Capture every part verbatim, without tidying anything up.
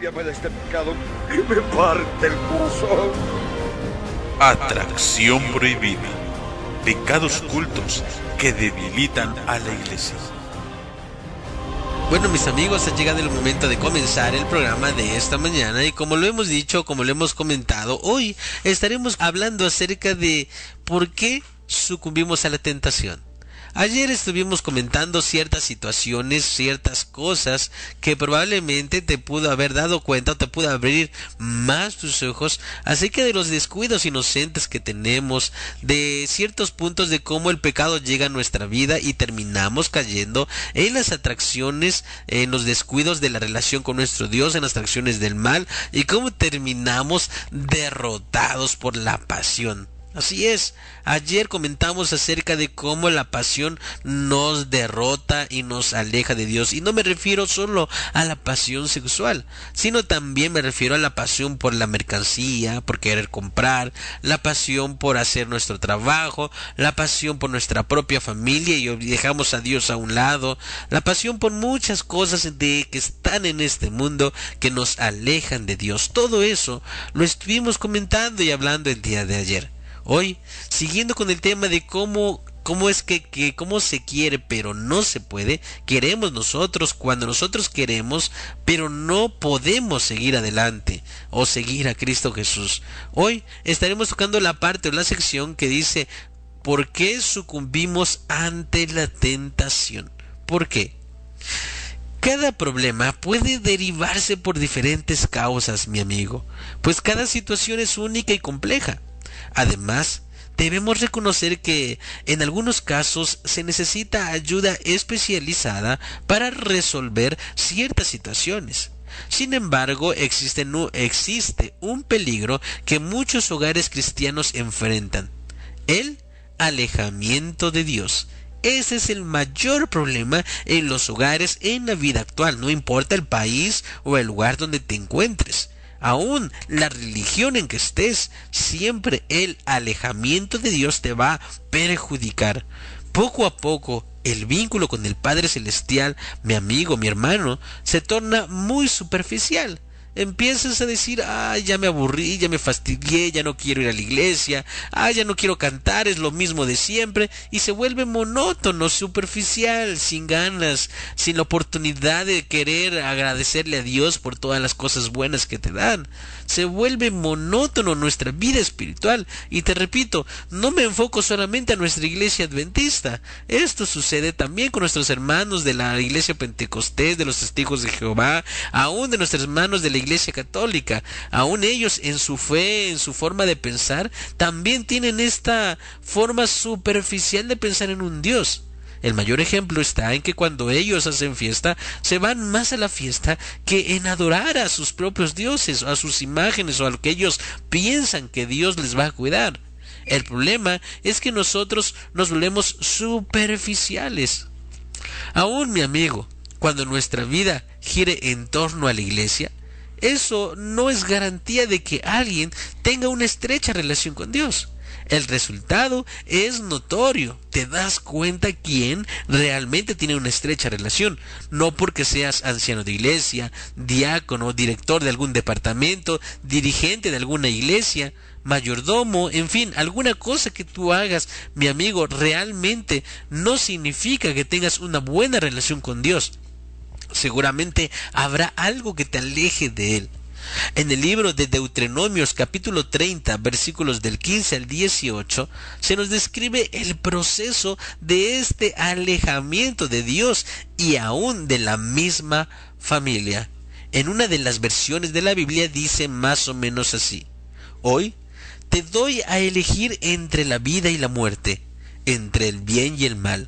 límpiame de este pecado que me parte el corazón. Atracción prohibida. Pecados ocultos que debilitan a la iglesia. Bueno, mis amigos, ha llegado el momento de comenzar el programa de esta mañana y como lo hemos dicho, como lo hemos comentado, hoy estaremos hablando acerca de por qué sucumbimos a la tentación. Ayer estuvimos comentando ciertas situaciones, ciertas cosas que probablemente te pudo haber dado cuenta o te pudo abrir más tus ojos acerca de los descuidos inocentes que tenemos, de ciertos puntos de cómo el pecado llega a nuestra vida y terminamos cayendo en las atracciones, en los descuidos de la relación con nuestro Dios, en las atracciones del mal y cómo terminamos derrotados por la pasión. Así es, ayer comentamos acerca de cómo la pasión nos derrota y nos aleja de Dios. Y no me refiero solo a la pasión sexual, sino también me refiero a la pasión por la mercancía, por querer comprar, la pasión por hacer nuestro trabajo, la pasión por nuestra propia familia y dejamos a Dios a un lado, la pasión por muchas cosas de que están en este mundo que nos alejan de Dios. Todo eso lo estuvimos comentando y hablando el día de ayer. Hoy, siguiendo con el tema de cómo, cómo es que, que, cómo se quiere, pero no se puede, queremos nosotros cuando nosotros queremos, pero no podemos seguir adelante o seguir a Cristo Jesús. Hoy estaremos tocando la parte o la sección que dice, ¿por qué sucumbimos ante la tentación? ¿Por qué? Cada problema puede derivarse por diferentes causas, mi amigo, pues cada situación es única y compleja. Además, debemos reconocer que en algunos casos se necesita ayuda especializada para resolver ciertas situaciones. Sin embargo, existe, no, existe un peligro que muchos hogares cristianos enfrentan: el alejamiento de Dios. Ese es el mayor problema en los hogares en la vida actual, no importa el país o el lugar donde te encuentres. Aún la religión en que estés, siempre el alejamiento de Dios te va a perjudicar. Poco a poco, el vínculo con el Padre Celestial, mi amigo, mi hermano, se torna muy superficial. Empiezas a decir, ah, ya me aburrí, ya me fastidié, ya no quiero ir a la iglesia, ah, ya no quiero cantar, es lo mismo de siempre, y se vuelve monótono, superficial, sin ganas, sin la oportunidad de querer agradecerle a Dios por todas las cosas buenas que te dan. Se vuelve monótono nuestra vida espiritual, y te repito, no me enfoco solamente a nuestra iglesia adventista, esto sucede también con nuestros hermanos de la iglesia pentecostés, de los testigos de Jehová, aún de nuestros hermanos de la iglesia católica. Aún ellos en su fe, en su forma de pensar, también tienen esta forma superficial de pensar en un Dios. El mayor ejemplo está en que cuando ellos hacen fiesta, se van más a la fiesta que en adorar a sus propios dioses, a sus imágenes o a lo que ellos piensan que Dios les va a cuidar. El problema es que nosotros nos volvemos superficiales. Aún, mi amigo, cuando nuestra vida gire en torno a la iglesia, eso no es garantía de que alguien tenga una estrecha relación con Dios. El resultado es notorio. Te das cuenta quién realmente tiene una estrecha relación. No porque seas anciano de iglesia, diácono, director de algún departamento, dirigente de alguna iglesia, mayordomo, en fin, alguna cosa que tú hagas, mi amigo, realmente no significa que tengas una buena relación con Dios. Seguramente habrá algo que te aleje de él. En el libro de Deuteronomios capítulo treinta, versículos del quince al dieciocho, se nos describe el proceso de este alejamiento de Dios y aún de la misma familia. En una de las versiones de la Biblia dice más o menos así: hoy te doy a elegir entre la vida y la muerte, entre el bien y el mal.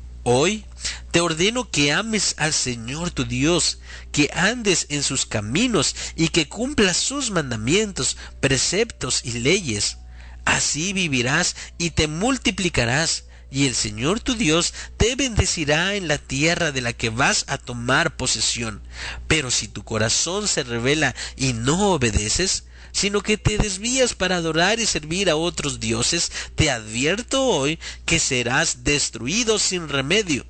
Hoy te ordeno que ames al Señor tu Dios, que andes en sus caminos y que cumplas sus mandamientos, preceptos y leyes. Así vivirás y te multiplicarás, y el Señor tu Dios te bendecirá en la tierra de la que vas a tomar posesión. Pero si tu corazón se rebela y no obedeces, sino que te desvías para adorar y servir a otros dioses, te advierto hoy que serás destruido sin remedio.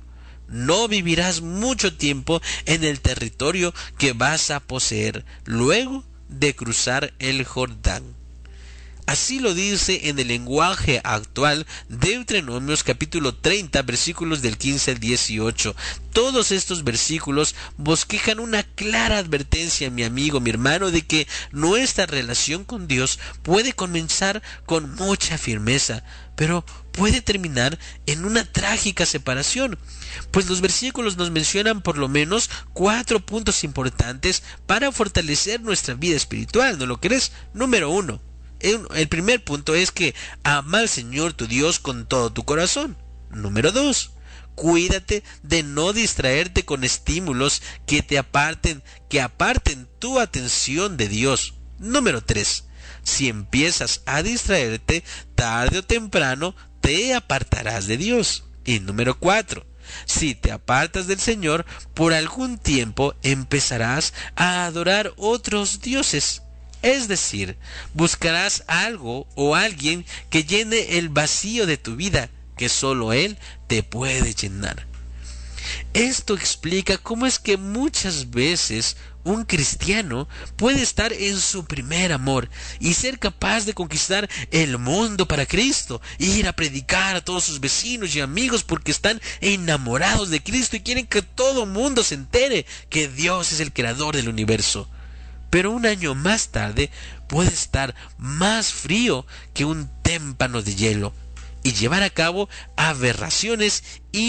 no vivirás mucho tiempo en el territorio que vas a poseer luego de cruzar el Jordán. Así lo dice en el lenguaje actual Deuteronomios capítulo treinta, versículos del quince al dieciocho. Todos estos versículos bosquejan una clara advertencia, mi amigo, mi hermano, de que nuestra relación con Dios puede comenzar con mucha firmeza, pero puede terminar en una trágica separación. Pues los versículos nos mencionan por lo menos cuatro puntos importantes para fortalecer nuestra vida espiritual, ¿no lo crees? Número uno. El primer punto es que ama al Señor tu Dios con todo tu corazón. Número dos, cuídate de no distraerte con estímulos que te aparten, que aparten tu atención de Dios. Número tres, si empiezas a distraerte, tarde o temprano te apartarás de Dios. Y número cuatro, si te apartas del Señor, por algún tiempo empezarás a adorar otros dioses. Es decir, buscarás algo o alguien que llene el vacío de tu vida, que solo Él te puede llenar. Esto explica cómo es que muchas veces un cristiano puede estar en su primer amor y ser capaz de conquistar el mundo para Cristo, ir a predicar a todos sus vecinos y amigos porque están enamorados de Cristo y quieren que todo el mundo se entere que Dios es el creador del universo. Pero un año más tarde puede estar más frío que un témpano de hielo y llevar a cabo aberraciones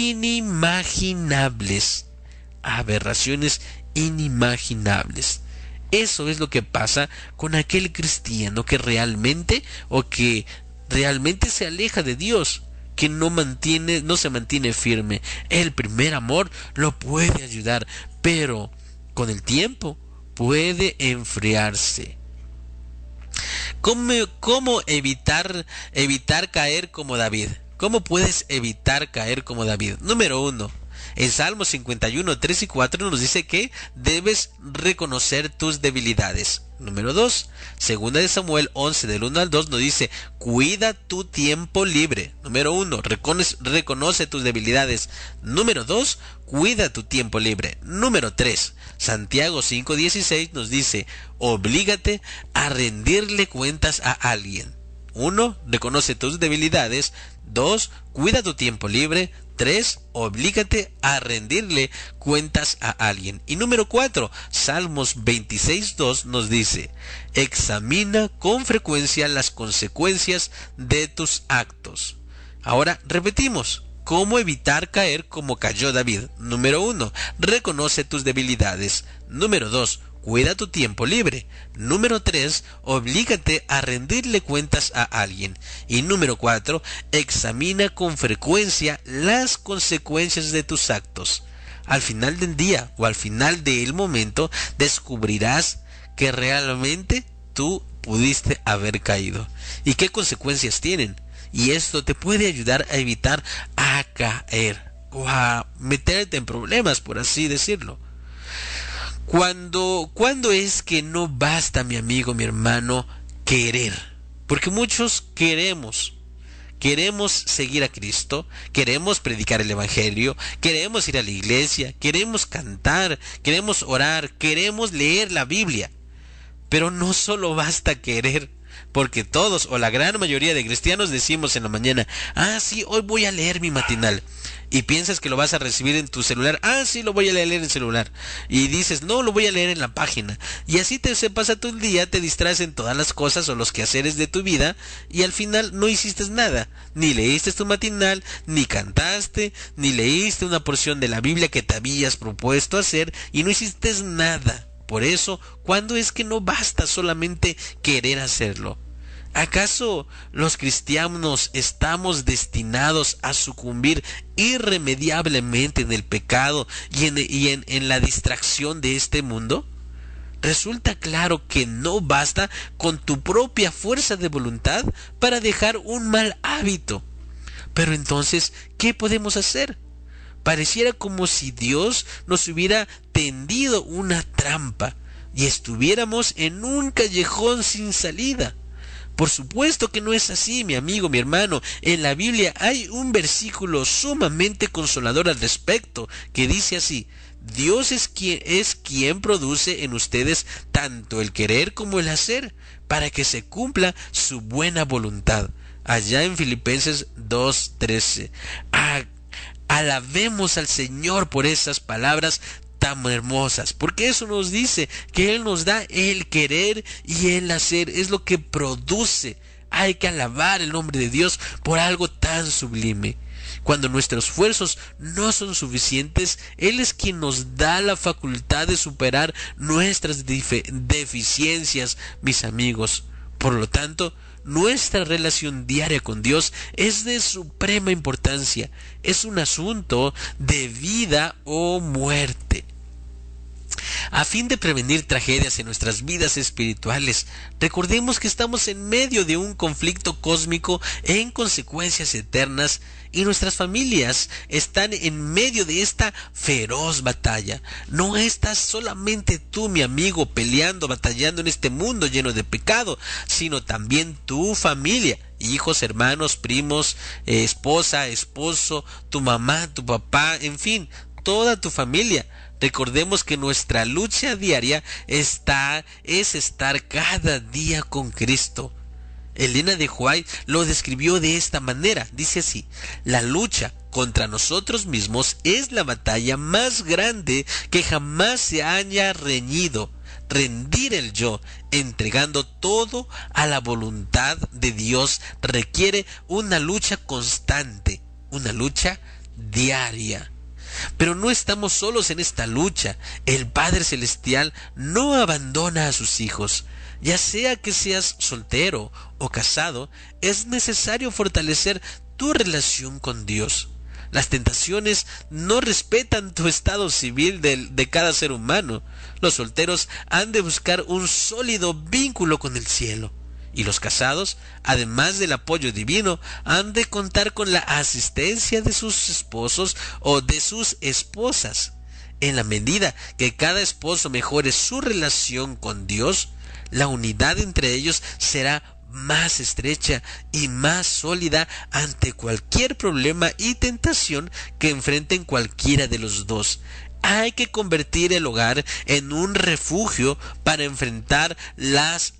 inimaginables. Aberraciones inimaginables. Eso es lo que pasa con aquel cristiano que realmente o que realmente se aleja de Dios, que no mantiene, no se mantiene firme. El primer amor lo puede ayudar, pero con el tiempo puede enfriarse. ¿Cómo, cómo evitar, evitar caer como David? ¿Cómo puedes evitar caer como David? Número uno. En Salmos cincuenta y uno, tres y cuatro nos dice que debes reconocer tus debilidades. Número dos. Segunda de Samuel once, del uno al dos nos dice, cuida tu tiempo libre. Número uno. Reconoce, reconoce tus debilidades. Número dos. Cuida tu tiempo libre. Número tres. Santiago cinco dieciséis nos dice, oblígate a rendirle cuentas a alguien. uno. Reconoce tus debilidades. dos. Cuida tu tiempo libre. tres. Oblígate a rendirle cuentas a alguien. Y número cuatro. Salmos veintiséis dos nos dice, examina con frecuencia las consecuencias de tus actos. Ahora repetimos. ¿Cómo evitar caer como cayó David? Número uno. Reconoce tus debilidades. Número dos. Cuida tu tiempo libre. Número tres. Oblígate a rendirle cuentas a alguien. Y número cuatro. Examina con frecuencia las consecuencias de tus actos. Al final del día o al final del momento descubrirás que realmente tú pudiste haber caído. ¿Y qué consecuencias tienen? Y esto te puede ayudar a evitar a caer o a meterte en problemas, por así decirlo. Cuando, ¿Cuándo es que no basta, mi amigo, mi hermano, querer? Porque muchos queremos. Queremos seguir a Cristo, queremos predicar el Evangelio, queremos ir a la iglesia, queremos cantar, queremos orar, queremos leer la Biblia. Pero no solo basta querer. Porque todos o la gran mayoría de cristianos decimos en la mañana, ah sí, hoy voy a leer mi matinal. Y piensas que lo vas a recibir en tu celular, ah sí, lo voy a leer en el celular. Y dices, no, lo voy a leer en la página. Y así te se pasa todo el día, te distraes en todas las cosas o los quehaceres de tu vida y al final no hiciste nada. Ni leíste tu matinal, ni cantaste, ni leíste una porción de la Biblia que te habías propuesto hacer y no hiciste nada. Por eso, ¿cuándo es que no basta solamente querer hacerlo? ¿Acaso los cristianos estamos destinados a sucumbir irremediablemente en el pecado y en, y en, en la distracción de este mundo? Resulta claro que no basta con tu propia fuerza de voluntad para dejar un mal hábito. Pero entonces, ¿qué podemos hacer? Pareciera como si Dios nos hubiera tendido una trampa y estuviéramos en un callejón sin salida. Por supuesto que no es así, mi amigo, mi hermano. En la Biblia hay un versículo sumamente consolador al respecto, que dice así: Dios es quien, es quien produce en ustedes tanto el querer como el hacer, para que se cumpla su buena voluntad. Allá en Filipenses dos trece. Ah, alabemos al Señor por esas palabras tan hermosas, porque eso nos dice que Él nos da el querer y el hacer, es lo que produce. Hay que alabar el nombre de Dios por algo tan sublime. Cuando nuestros esfuerzos no son suficientes, Él es quien nos da la facultad de superar nuestras deficiencias, mis amigos. Por lo tanto, nuestra relación diaria con Dios es de suprema importancia. Es un asunto de vida o muerte. A fin de prevenir tragedias en nuestras vidas espirituales, recordemos que estamos en medio de un conflicto cósmico en consecuencias eternas, y nuestras familias están en medio de esta feroz batalla. No estás solamente tú, mi amigo, peleando, batallando en este mundo lleno de pecado, sino también tu familia. Hijos, hermanos, primos, eh, esposa, esposo, tu mamá, tu papá, en fin, toda tu familia. Recordemos que nuestra lucha diaria está, es estar cada día con Cristo. Elena de White lo describió de esta manera. Dice así: la lucha contra nosotros mismos es la batalla más grande que jamás se haya reñido. Rendir el yo, entregando todo a la voluntad de Dios, requiere una lucha constante, una lucha diaria. Pero no estamos solos en esta lucha. El Padre Celestial no abandona a sus hijos. Ya sea que seas soltero o casado, es necesario fortalecer tu relación con Dios. Las tentaciones no respetan tu estado civil de, de cada ser humano. Los solteros han de buscar un sólido vínculo con el cielo. Y los casados, además del apoyo divino, han de contar con la asistencia de sus esposos o de sus esposas. En la medida que cada esposo mejore su relación con Dios, la unidad entre ellos será más estrecha y más sólida ante cualquier problema y tentación que enfrenten cualquiera de los dos. Hay que convertir el hogar en un refugio para enfrentar las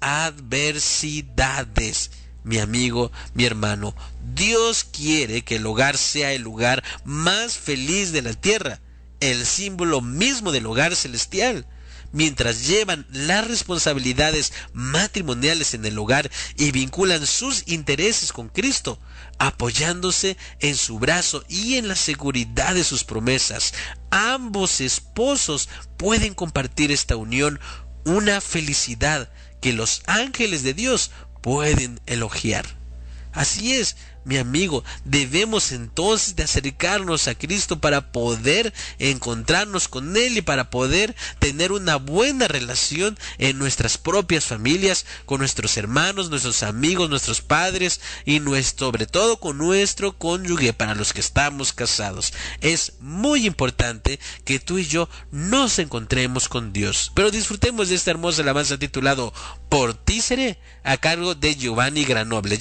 adversidades. Mi amigo, mi hermano, Dios quiere que el hogar sea el lugar más feliz de la tierra, el símbolo mismo del hogar celestial. Mientras llevan las responsabilidades matrimoniales en el hogar y vinculan sus intereses con Cristo, apoyándose en su brazo y en la seguridad de sus promesas, ambos esposos pueden compartir esta unión, una felicidad que los ángeles de Dios pueden elogiar. Así es, mi amigo, debemos entonces de acercarnos a Cristo para poder encontrarnos con Él y para poder tener una buena relación en nuestras propias familias, con nuestros hermanos, nuestros amigos, nuestros padres y nuestro, sobre todo con nuestro cónyuge, para los que estamos casados. Es muy importante que tú y yo nos encontremos con Dios. Pero disfrutemos de esta hermosa alabanza titulado Por ti seré, a cargo de Giovanni Granoble.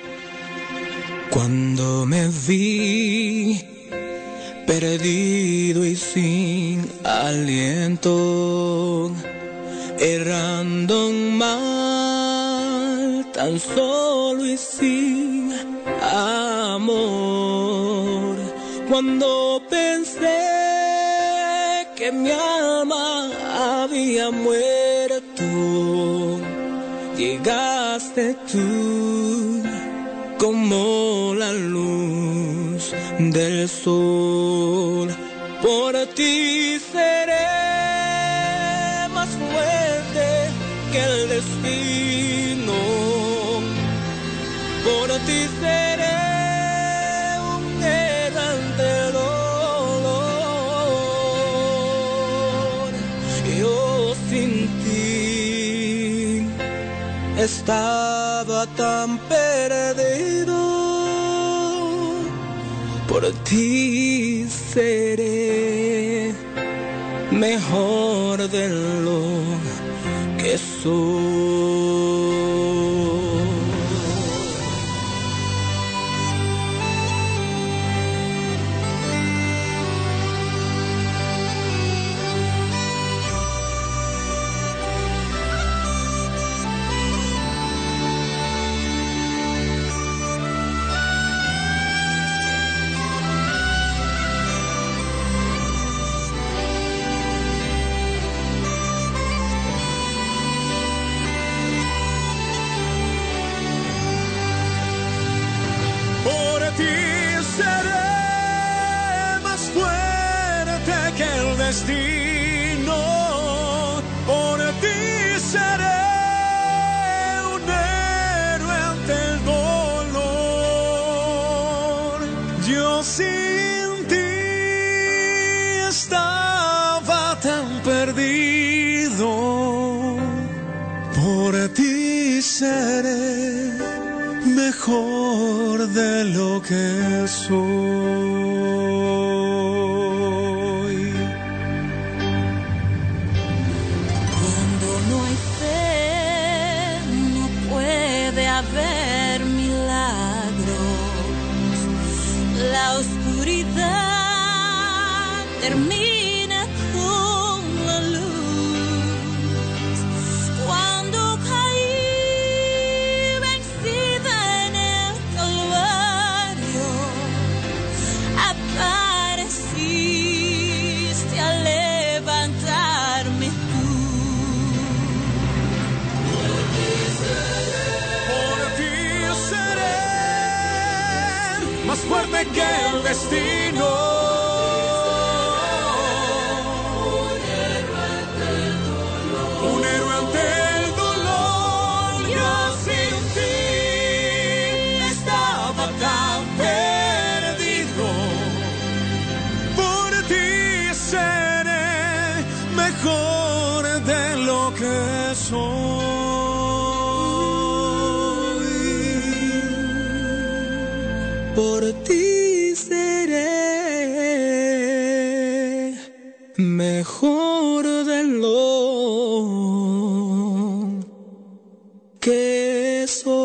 Cuando me vi perdido y sin aliento, errando en mal, tan solo y sin amor, cuando pensé que mi alma había muerto, llegaste tú como la luz del sol. Por ti seré más fuerte que el destino. Por ti seré un errante dolor. Yo sin ti estaba tan perdido. Por ti seré mejor de lo que soy. seré mejor de lo que soy. Cuando no hay fe, no puede haber milagros. La oscuridad termina con la luz. Cuando caí vencida en el Calvario, apareciste a levantarme tú. Por ti seré más fuerte que el destino. Un héroe ante el dolor. Yo sin ti estaba tan perdido. Por ti seré mejor de lo que soy. Por ti seré mejor de lo que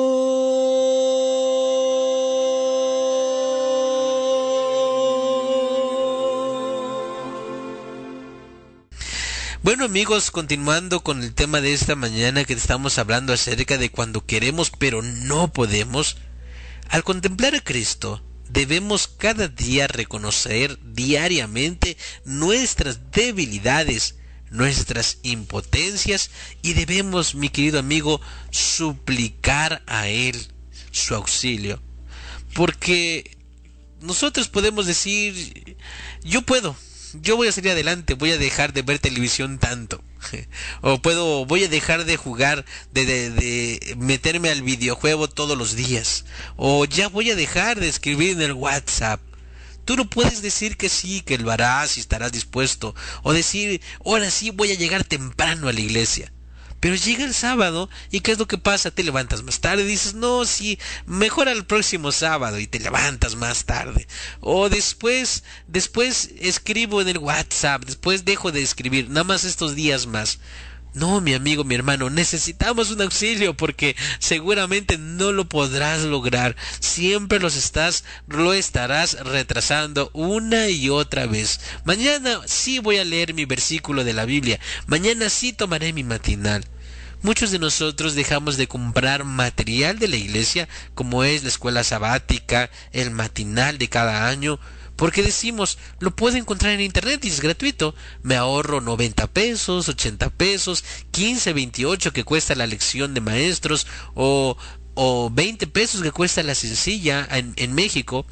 Bueno amigos, continuando con el tema de esta mañana que estamos hablando acerca de cuando queremos pero no podemos, al contemplar a Cristo debemos cada día reconocer diariamente nuestras debilidades, nuestras impotencias y debemos, mi querido amigo, suplicar a Él su auxilio. Porque nosotros podemos decir, yo puedo, yo voy a salir adelante, voy a dejar de ver televisión tanto. O puedo, voy a dejar de jugar, de, de, de meterme al videojuego todos los días. O ya voy a dejar de escribir en el WhatsApp. Tú no puedes decir que sí, que lo harás y estarás dispuesto. O decir, ahora sí voy a llegar temprano a la iglesia. Pero llega el sábado y ¿qué es lo que pasa? Te levantas más tarde y dices, no, sí, mejor al próximo sábado y te levantas más tarde. O después, después escribo en el WhatsApp, después dejo de escribir, nada más estos días más. No, mi amigo, mi hermano, necesitamos un auxilio porque seguramente no lo podrás lograr. Siempre los estás, lo estarás retrasando una y otra vez. Mañana sí voy a leer mi versículo de la Biblia. Mañana sí tomaré mi matinal. Muchos de nosotros dejamos de comprar material de la iglesia, como es la escuela sabática, el matinal de cada año, porque decimos, lo puedo encontrar en internet y es gratuito. Me ahorro noventa pesos, ochenta pesos, quince, veintiocho que cuesta la lección de maestros, o, o veinte pesos que cuesta la sencilla en, en México.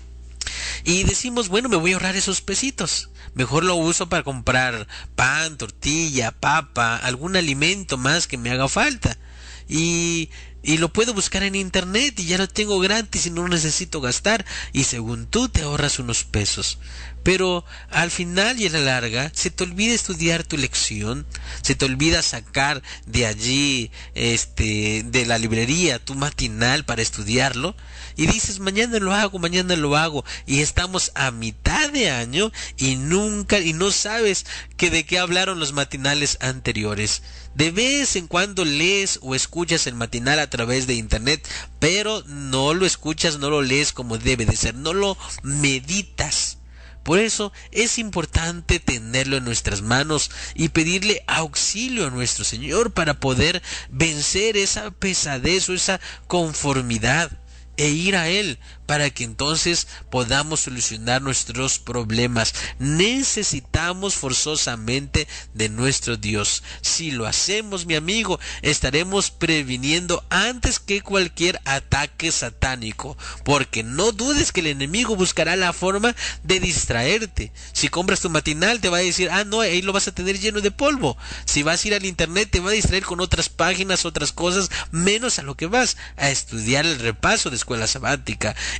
Y decimos, bueno, me voy a ahorrar esos pesitos. Mejor lo uso para comprar pan, tortilla, papa, algún alimento más que me haga falta. Y, y lo puedo buscar en internet y ya lo tengo gratis y no necesito gastar. Y según tú te ahorras unos pesos. Pero al final y a la larga se te olvida estudiar tu lección, se te olvida sacar de allí, este, de la librería tu matinal para estudiarlo y dices mañana lo hago, mañana lo hago y estamos a mitad de año y nunca y no sabes que de qué hablaron los matinales anteriores. De vez en cuando lees o escuchas el matinal a través de internet, pero no lo escuchas, no lo lees como debe de ser, no lo meditas. Por eso es importante tenerlo en nuestras manos y pedirle auxilio a nuestro Señor para poder vencer esa pesadez o esa conformidad e ir a Él para que entonces podamos solucionar nuestros problemas. Necesitamos forzosamente de nuestro Dios. Si lo hacemos, mi amigo, estaremos previniendo antes que cualquier ataque satánico, porque no dudes que el enemigo buscará la forma de distraerte. Si compras tu matinal te va a decir, ah no, ahí lo vas a tener lleno de polvo. Si vas a ir al internet te va a distraer con otras páginas, otras cosas, menos a lo que vas a estudiar el repaso de escuela sabática.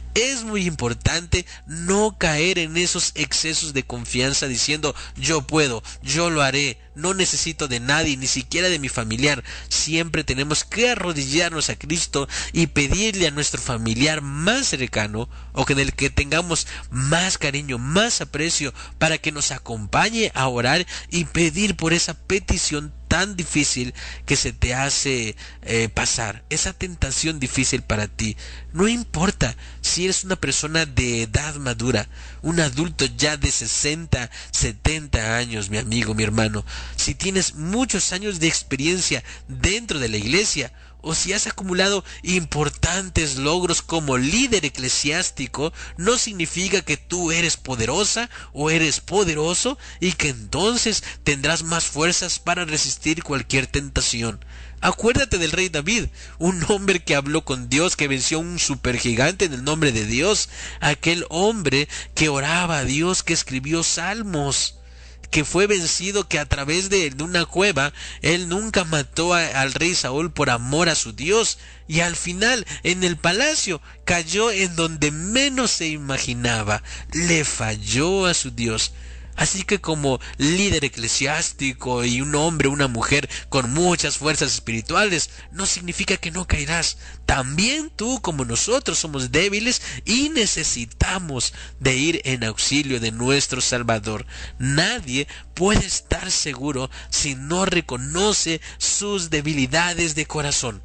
Es muy importante no caer en esos excesos de confianza diciendo yo puedo, yo lo haré, no necesito de nadie, ni siquiera de mi familiar. Siempre tenemos que arrodillarnos a Cristo y pedirle a nuestro familiar más cercano o con el que tengamos más cariño, más aprecio, para que nos acompañe a orar y pedir por esa petición tan difícil que se te hace eh, pasar, esa tentación difícil para ti. No importa si eres una persona de edad madura, un adulto ya de sesenta, setenta años, mi amigo, mi hermano, si tienes muchos años de experiencia dentro de la iglesia, o si has acumulado importantes logros como líder eclesiástico, no significa que tú eres poderosa o eres poderoso y que entonces tendrás más fuerzas para resistir cualquier tentación. Acuérdate del rey David, un hombre que habló con Dios, que venció a un supergigante en el nombre de Dios, aquel hombre que oraba a Dios, que escribió salmos, que fue vencido, que a través de, de una cueva, él nunca mató a, al rey Saúl por amor a su Dios, y al final en el palacio cayó en donde menos se imaginaba, le falló a su Dios. Así que como líder eclesiástico y un hombre, una mujer con muchas fuerzas espirituales, no significa que no caerás. También tú, como nosotros, somos débiles y necesitamos de ir en auxilio de nuestro Salvador. Nadie puede estar seguro si no reconoce sus debilidades de corazón.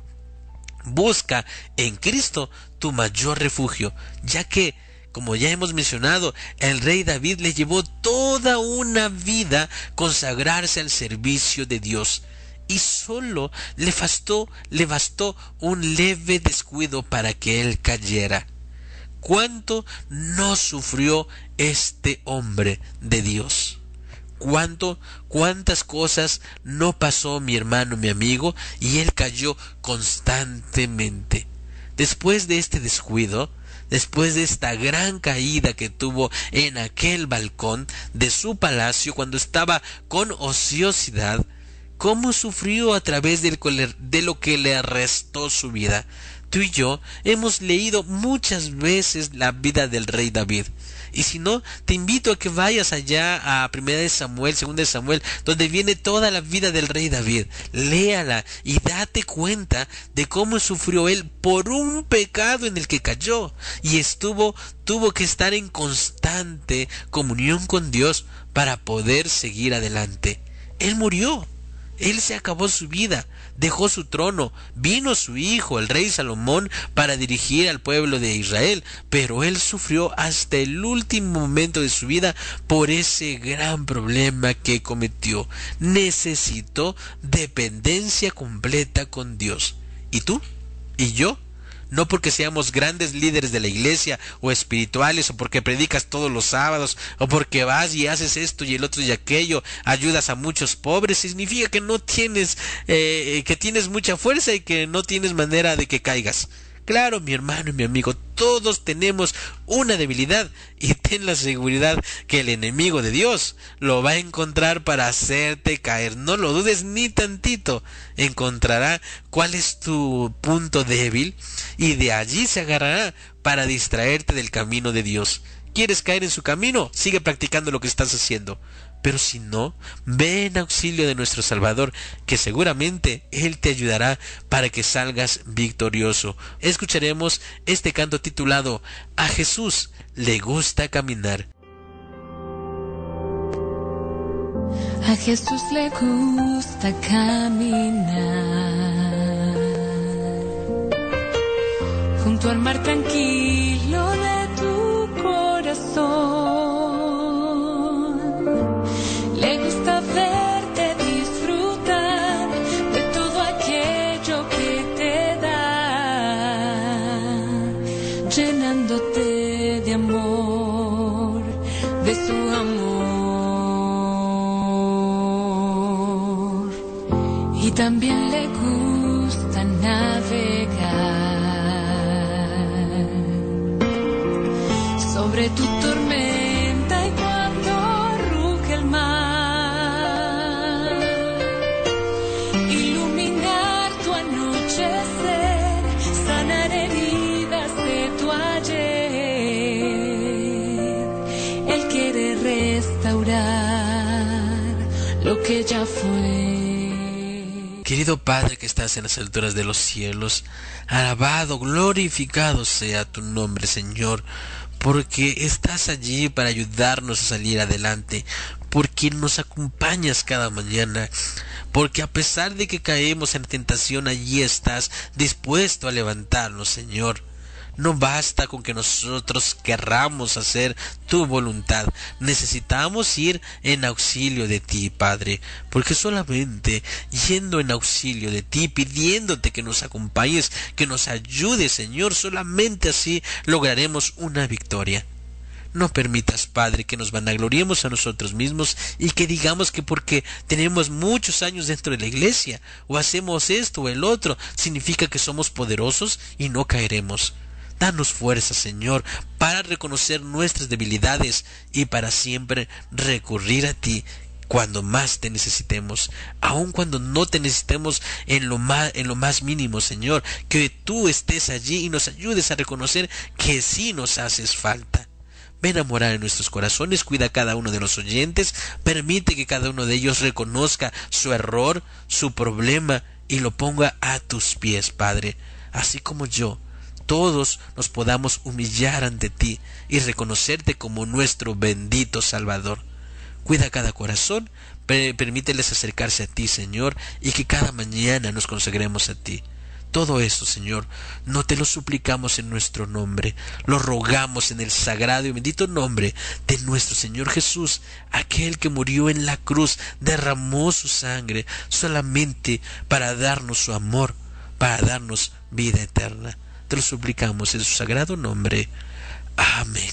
Busca en Cristo tu mayor refugio, ya que, como ya hemos mencionado, el rey David le llevó toda una vida consagrarse al servicio de Dios, y solo le bastó, le bastó un leve descuido para que él cayera. ¿Cuánto no sufrió este hombre de Dios? ¿Cuánto, cuántas cosas no pasó mi hermano, mi amigo, y él cayó constantemente? Después de este descuido, después de esta gran caída que tuvo en aquel balcón de su palacio cuando estaba con ociosidad, ¿cómo sufrió a través del, de lo que le restó su vida? Tú y yo hemos leído muchas veces la vida del rey David. Y si no, te invito a que vayas allá a Primera de Samuel, Segunda de Samuel, donde viene toda la vida del rey David. Léala y date cuenta de cómo sufrió él por un pecado en el que cayó. Y estuvo, tuvo que estar en constante comunión con Dios para poder seguir adelante. Él murió. Él se acabó su vida, dejó su trono, vino su hijo, el rey Salomón, para dirigir al pueblo de Israel, pero él sufrió hasta el último momento de su vida por ese gran problema que cometió. Necesitó dependencia completa con Dios. ¿Y tú? ¿Y yo? No porque seamos grandes líderes de la iglesia o espirituales, o porque predicas todos los sábados, o porque vas y haces esto y el otro y aquello, ayudas a muchos pobres, significa que no tienes, eh, que tienes mucha fuerza y que no tienes manera de que caigas. Claro, mi hermano y mi amigo, todos tenemos una debilidad, y ten la seguridad que el enemigo de Dios lo va a encontrar para hacerte caer. No lo dudes ni tantito. Encontrará cuál es tu punto débil y de allí se agarrará para distraerte del camino de Dios. ¿Quieres caer en su camino? Sigue practicando lo que estás haciendo. Pero si no, ve en auxilio de nuestro Salvador, que seguramente Él te ayudará para que salgas victorioso. Escucharemos este canto titulado A Jesús le gusta caminar. A Jesús le gusta caminar junto al mar tranquilo de tu corazón. Le gusta verte disfrutar de todo aquello que te da, llenándote de amor, de su amor. Y también le gusta navegar sobre tu tormenta y cuando ruge el mar, iluminar tu anochecer, sanar heridas de tu ayer. que ya fue. Querido Padre que estás en las alturas de los cielos, alabado, glorificado sea tu nombre, Señor, porque estás allí para ayudarnos a salir adelante, porque nos acompañas cada mañana, porque a pesar de que caemos en la tentación, allí estás dispuesto a levantarnos, Señor. No basta con que nosotros querramos hacer tu voluntad. Necesitamos ir en auxilio de ti, Padre, porque solamente yendo en auxilio de ti, pidiéndote que nos acompañes, que nos ayudes, Señor, solamente así lograremos una victoria. No permitas, Padre, que nos vanagloriemos a nosotros mismos y que digamos que porque tenemos muchos años dentro de la iglesia o hacemos esto o el otro, significa que somos poderosos y no caeremos. Danos fuerza, Señor, para reconocer nuestras debilidades y para siempre recurrir a ti cuando más te necesitemos, aun cuando no te necesitemos en lo más, en lo más mínimo, Señor, que tú estés allí y nos ayudes a reconocer que sí nos haces falta. Ven a morar en nuestros corazones, cuida a cada uno de los oyentes, permite que cada uno de ellos reconozca su error, su problema y lo ponga a tus pies, Padre, así como yo. Todos nos podamos humillar ante ti y reconocerte como nuestro bendito Salvador. Cuida cada corazón, permíteles acercarse a ti, Señor, y que cada mañana nos consagremos a ti. Todo esto, Señor, no te lo suplicamos en nuestro nombre, lo rogamos en el sagrado y bendito nombre de nuestro Señor Jesús, aquel que murió en la cruz, derramó su sangre solamente para darnos su amor, para darnos vida eterna. Te lo suplicamos en su sagrado nombre. Amén.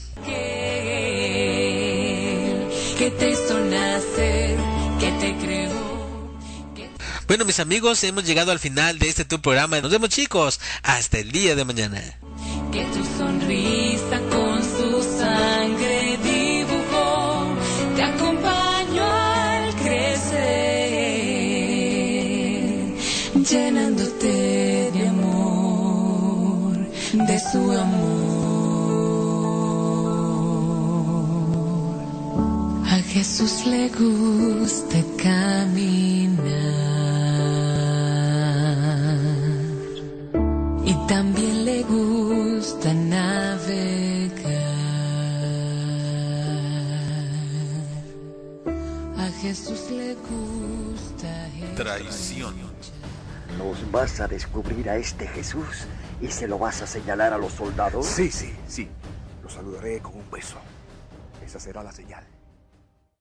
Que, que te hizo nacer, que te creó. Que... Bueno, mis amigos, hemos llegado al final de este tu programa. Nos vemos, chicos, hasta el día de mañana. Que tu sonrisa con su sangre dibujó, te acompañó al crecer, llenándote de amor, de su amor. A Jesús le gusta caminar y también le gusta navegar. A Jesús le gusta Traición. ¿Nos vas a descubrir a este Jesús y se lo vas a señalar a los soldados? Sí, sí, sí. Lo saludaré con un beso. Esa será la señal.